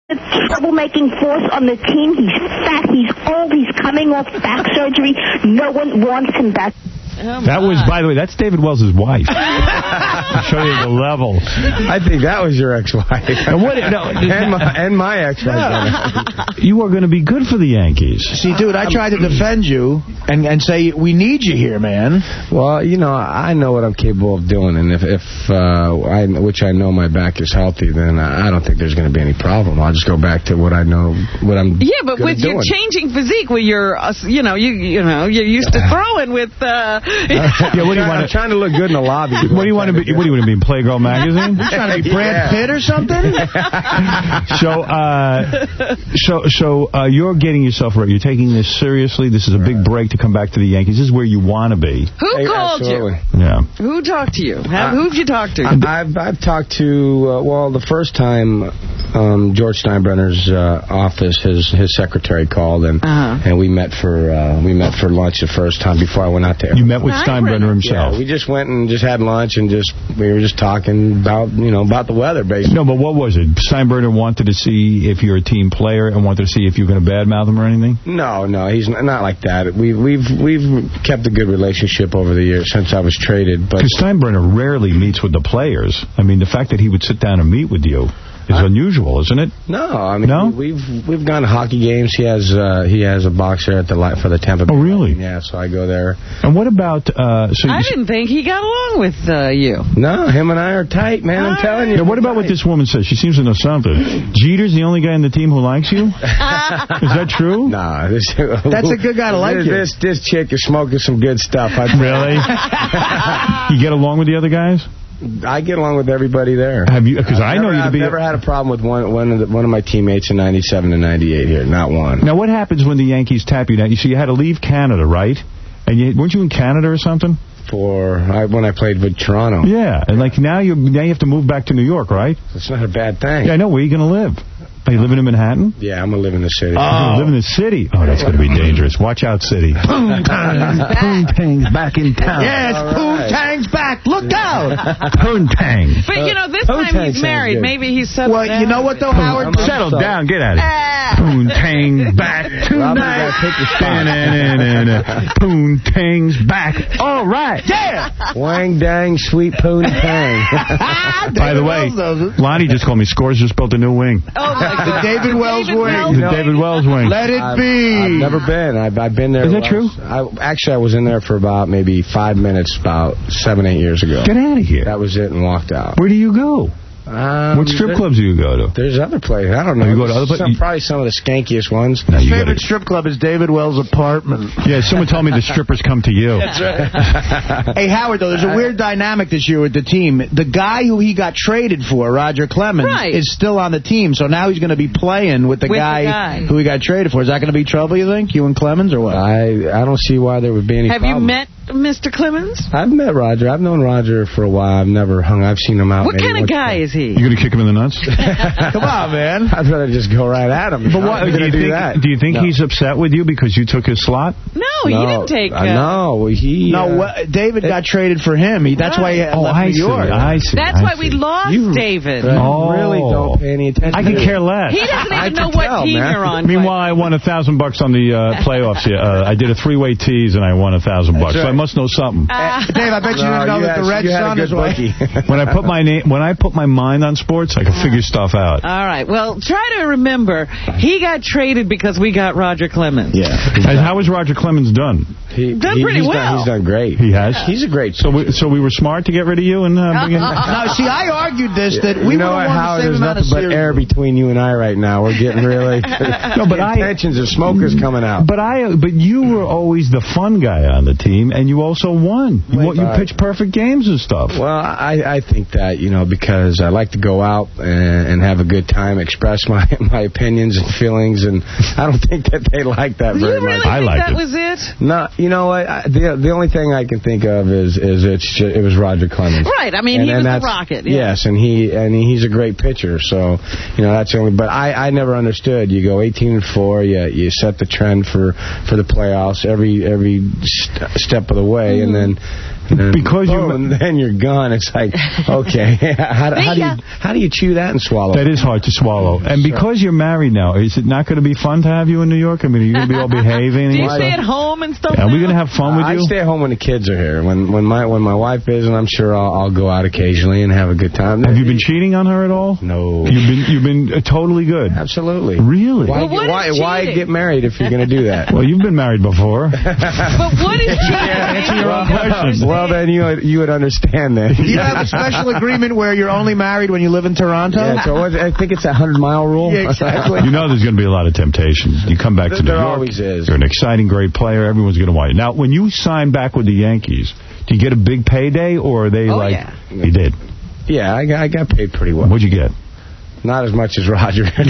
troublemaking force on the team. He's fat, he's old, he's coming off back surgery. No one wants him back. Oh, that was, by the way, that's David Wells' wife. To show you the level. I think that was your ex-wife. And, and my ex-wife. You are going to be good for the Yankees. See, dude, I tried to defend you and say, we need you here, man. Well, you know, I know what I'm capable of doing, and which I know my back is healthy, then I don't think there's going to be any problem. I'll just go back to what I know, what I'm Yeah, but with your changing physique, where you're, you're used to throwing with... Yeah, what do you want? I'm trying to look good in the lobby. What do you want to be? What do you want to be in Playgirl magazine? You're trying to be Brad Pitt or something? So you're getting yourself right. You're taking this seriously. This is a big break to come back to the Yankees. This is where you want to be. Who called you? Yeah. Who talked to you? Who've you talked to? I've talked to the first time George Steinbrenner's office, his secretary called, and we met for lunch the first time before I went out there. You met with Steinbrenner himself. Yeah, we just went and just had lunch and we were just talking about the weather, basically. No, but what was it? Steinbrenner wanted to see if you're a team player and wanted to see if you're going to badmouth him or anything? No, he's not like that. We've kept a good relationship over the years since I was traded. Because Steinbrenner rarely meets with the players. I mean, the fact that he would sit down and meet with you is unusual, isn't it? No, I mean, we've gone to hockey games. He has a box there for the Tampa Bay. Oh, really? Yeah, so I go there. And what about... I didn't think he got along with you. No, him and I are tight, man. I'm telling you. Yeah, what about what this woman says? She seems to know something. Jeter's the only guy in the team who likes you? Is that true? Nah. That's a good guy to like you. This chick is smoking some good stuff. Really? You get along with the other guys? I get along with everybody there. Have you? Because I know you to be. I've never had a problem with one of my teammates in '97 and '98 here. Not one. Now, what happens when the Yankees tap you down? You had to leave Canada, right? And weren't you in Canada or something? When I played with Toronto. Yeah, and now you have to move back to New York, right? It's not a bad thing. Yeah, I know. Where are you going to live? Are you living in Manhattan? Yeah, I'm going to live in the city. Oh, you're going to live in the city? Oh, that's going to be dangerous. Watch out, city. Poontang's back in town. Yes, Poontang's back. Look out. Poontang. But, this time he's married. Maybe he's settled down. Well, you know what, though, Howard? Settle down. Get at it. Poontang back tonight. Poontang's back. All right. Yeah. Wang dang sweet poontang. By the way, Lonnie just called me. Scores just built a new wing. Oh, my God. The David Wells wing. The David Wells wing. Let it be. I've never been. I've been there. Is that true? I was in there for about maybe 5 minutes about 7-8 years ago. Get out of here. That was it and walked out. Where do you go? What strip clubs do you go to? There's other places. I don't know. You go to other places? Probably some of the skankiest ones. No, His favorite strip club is David Wells' apartment. Yeah, someone told me the strippers come to you. That's right. Hey, Howard, though, there's a weird dynamic this year with the team. The guy who he got traded for, Roger Clemens, is still on the team. So now he's going to be playing with the guy who he got traded for. Is that going to be trouble, you think? You and Clemens, or what? I don't see why there would be any problem. Have you met Mr. Clemens? I've met Roger. I've known Roger for a while. I've never hung. I've seen him out. What kind of guy is he? You going to kick him in the nuts? Come on, man. I'd rather just go right at him. But what, do you think he's upset with you because you took his slot? No, he didn't take David got traded for him. That's why he left New York. I see. That's why we lost David. You really don't pay any attention. I could care less. He doesn't even know what team you're on. Meanwhile, I won $1,000 on the playoffs. I did a 3-way tease and I won $1,000. Right. So I must know something. Dave, I bet you didn't know that the Red Sun is what. When I put my mind on sports, I can figure stuff out. All right. Well, try to remember, he got traded because we got Roger Clemens. Yeah. And how has Roger Clemens done? He's done pretty well. He's done great. He has? He's a great. So we were smart to get rid of you and bring in... No, see, I argued this, that we would have won the same amount of series. There's nothing but air between you and I right now. We're getting really... tensions of smokers coming out. But you were always the fun guy on the team, and you also won. You pitched perfect games and stuff. Well, I think that, because I like to go out and have a good time, express my opinions and feelings, and I don't think that they like that very much. I liked that was it? No, you know what? The only thing I can think of is it was Roger Clemens. Right. I mean, he was the Rocket. Yeah. Yes, and he's a great pitcher. So, that's the only. But I never understood. You go 18-4. You set the trend for the playoffs every step of the way, and then Because and then you're gone. It's like, okay, how do you chew that and swallow? That is hard to swallow. And because you're married now, is it not going to be fun to have you in New York? I mean, are you going to be all behaving? Do you stay at home and stuff? Are we going to have fun with you? I stay at home when the kids are here. When my wife is, and I'm sure I'll go out occasionally and have a good time. Have you been cheating on her at all? No. You've been totally good. Absolutely. Really? Why get married if you're going to do that? Well, you've been married before. But what is cheating? Answer your own question. Well, then you would understand that. Do you have a special agreement where you're only married when you live in Toronto? Yeah, so I think it's a 100-mile rule. Yeah, exactly. You know there's going to be a lot of temptations. You come back to New York. There always is. You're an exciting, great player. Everyone's going to want you. Now, when you sign back with the Yankees, do you get a big payday, or are they You did? Yeah, I got paid pretty well. What'd you get? Not as much as Roger. Is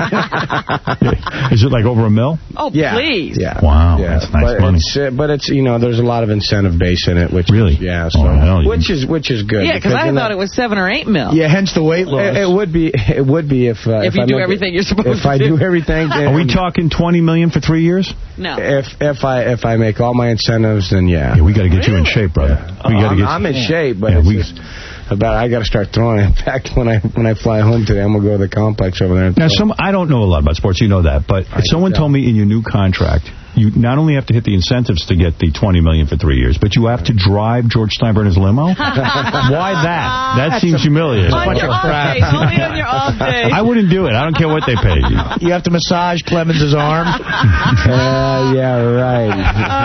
it like over $1 million? Oh, yeah. Please. Yeah. Wow, that's nice money. But it's there's a lot of incentive base in it, which really, which is good. Yeah, because I thought it was $7 or $8 million. Yeah, hence the weight loss. It would be if you do everything you're supposed to do. If I do everything. Are we talking $20 million for 3 years? No. If I make all my incentives, then yeah. We got to get you in shape, brother. Yeah. I'm in shape, but I got to start throwing it. In fact, when I fly home today, I'm going to go to the complex over there. Now, I don't know a lot about sports. You know that. But someone told me in your new contract, you not only have to hit the incentives to get the $20 million for 3 years, but you have to drive George Steinbrenner's limo? Why that? That seems humiliating. On your off days. Only on your off days. I wouldn't do it. I don't care what they pay you. You have to massage Clemens' arm? Yeah, right.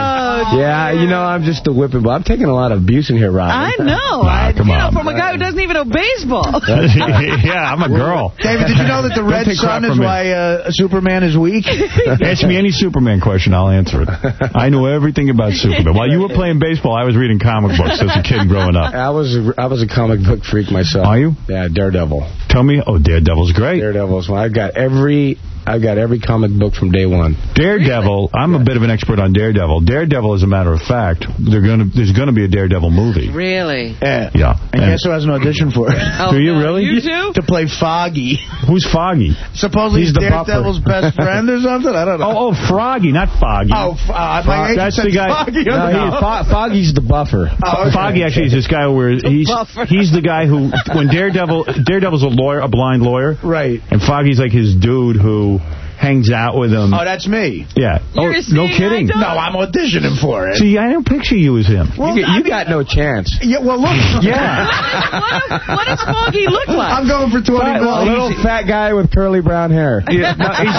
I'm just a whipping boy. I'm taking a lot of abuse in here, Rob. I know. Come on. From a guy who doesn't even know baseball. Yeah, I'm a girl. David, did you know that the red sun is why Superman is weak? Ask me any Superman question, I'll answer it. I know everything about Superman. While you were playing baseball, I was reading comic books as a kid growing up. I was a comic book freak myself. Are you? Yeah, Daredevil. Tell me. Oh, Daredevil's great. Daredevil's one. I've got every comic book from day one. Daredevil, I'm a bit of an expert on Daredevil. Daredevil, as a matter of fact, there's going to be a Daredevil movie. Really? Yeah. And guess who has an audition for it? Oh, do you really? You do? To play Foggy. Who's Foggy? Supposedly he's Daredevil's best friend or something? I don't know. Oh, Froggy, not Foggy. That's the guy. Foggy. Foggy's the buffer. Oh, okay. Foggy actually is this guy where he's the guy who, when Daredevil's a lawyer, a blind lawyer. Right. And Foggy's like his dude who hangs out with him. Oh, that's me. Yeah. You're no kidding. No, I'm auditioning for it. See, I don't picture you as him. Well, you got no chance. Yeah, well, look. Yeah. What does Foggy look like? I'm going for 20 A little fat guy with curly brown hair. Yeah,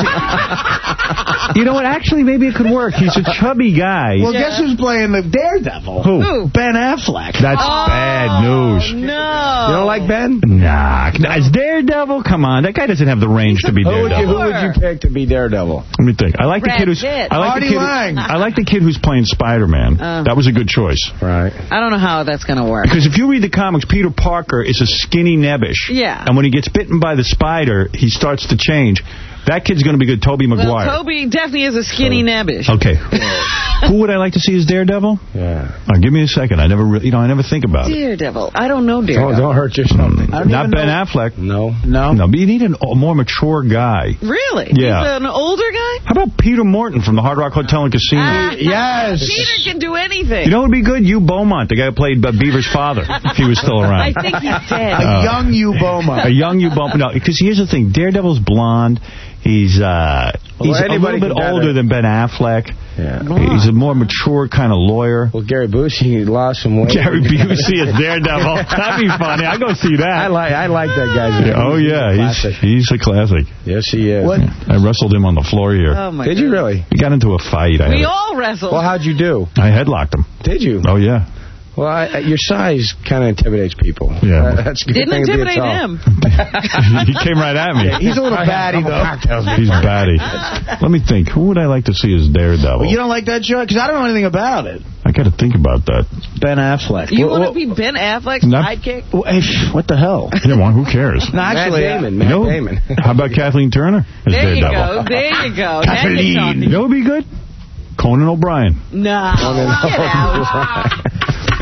you know what? Actually, maybe it could work. He's a chubby guy. Well, guess who's playing the Daredevil? Who? Ben Affleck. That's bad news. No. You don't like Ben? Nah. It's Daredevil? Come on. That guy doesn't have the range to be Daredevil. Who would you pick to be Daredevil? Let me think. I like the kid who's... I like the kid who's playing Spider-Man. That was a good choice. Right. I don't know how that's going to work. Because if you read the comics, Peter Parker is a skinny nebbish. Yeah. And when he gets bitten by the spider, he starts to change. That kid's going to be good. Tobey Maguire. Well, Toby definitely is a skinny nebbish. Okay. Who would I like to see as Daredevil? Yeah. Give me a second. I never think about it. Daredevil. I don't know Daredevil. Don't hurt yourself. Not Ben Affleck. No. But you need a more mature guy. Really? Yeah. He's an older guy? How about Peter Morton from the Hard Rock Hotel and Casino? Yes. Peter can do anything. You know what would be good? Hugh Beaumont, the guy who played Beaver's father, if he was still around. I think he's dead. A young Hugh Beaumont. A young Hugh Beaumont. No, because here's the thing. Daredevil's blonde. He's a little bit older than Ben Affleck. Yeah. He's a more mature kind of lawyer. Well, Gary Busey lost some weight. Gary Busey is Daredevil. That'd be funny. I'd go see that. I like that guy's name. Oh, yeah. He's a classic. Yes, he is. What? I wrestled him on the floor here. Oh, my Did you really? We got into a fight. We all wrestled. Well, how'd you do? I headlocked him. Did you? Oh, yeah. Well, your size kind of intimidates people. Yeah. That's a good Didn't thing intimidate him. He came right at me. Yeah, he's a little batty, though. He's batty. Let me think. Who would I like to see as Daredevil? Well, you don't like that show? Because I don't know anything about it. I got to think about that. Ben Affleck. You want to be Ben Affleck's sidekick? What the hell? Yeah, well, who cares? No, actually, Matt Damon. How about Kathleen Turner as There you Daredevil? go. There you go. Kathleen. You know what would be good? Conan O'Brien. No. Get out.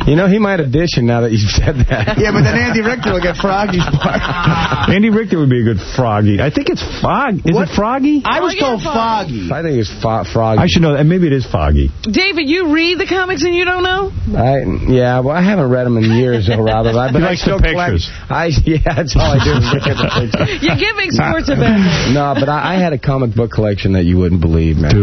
You know, he might audition now that you've said that. Yeah, but then Andy Richter will get Froggy's part. Andy Richter would be a good Froggy. I think it's Frog. Is it Froggy? I was told Foggy. I think it's Froggy. I should know that. Maybe it is Foggy. David, you read the comics and you don't know? Well, I haven't read them in years, though, Robert. But he likes the pictures. That's all I do is look at the pictures. You're giving sports a bad name. No, but I had a comic book collection that you wouldn't believe, man.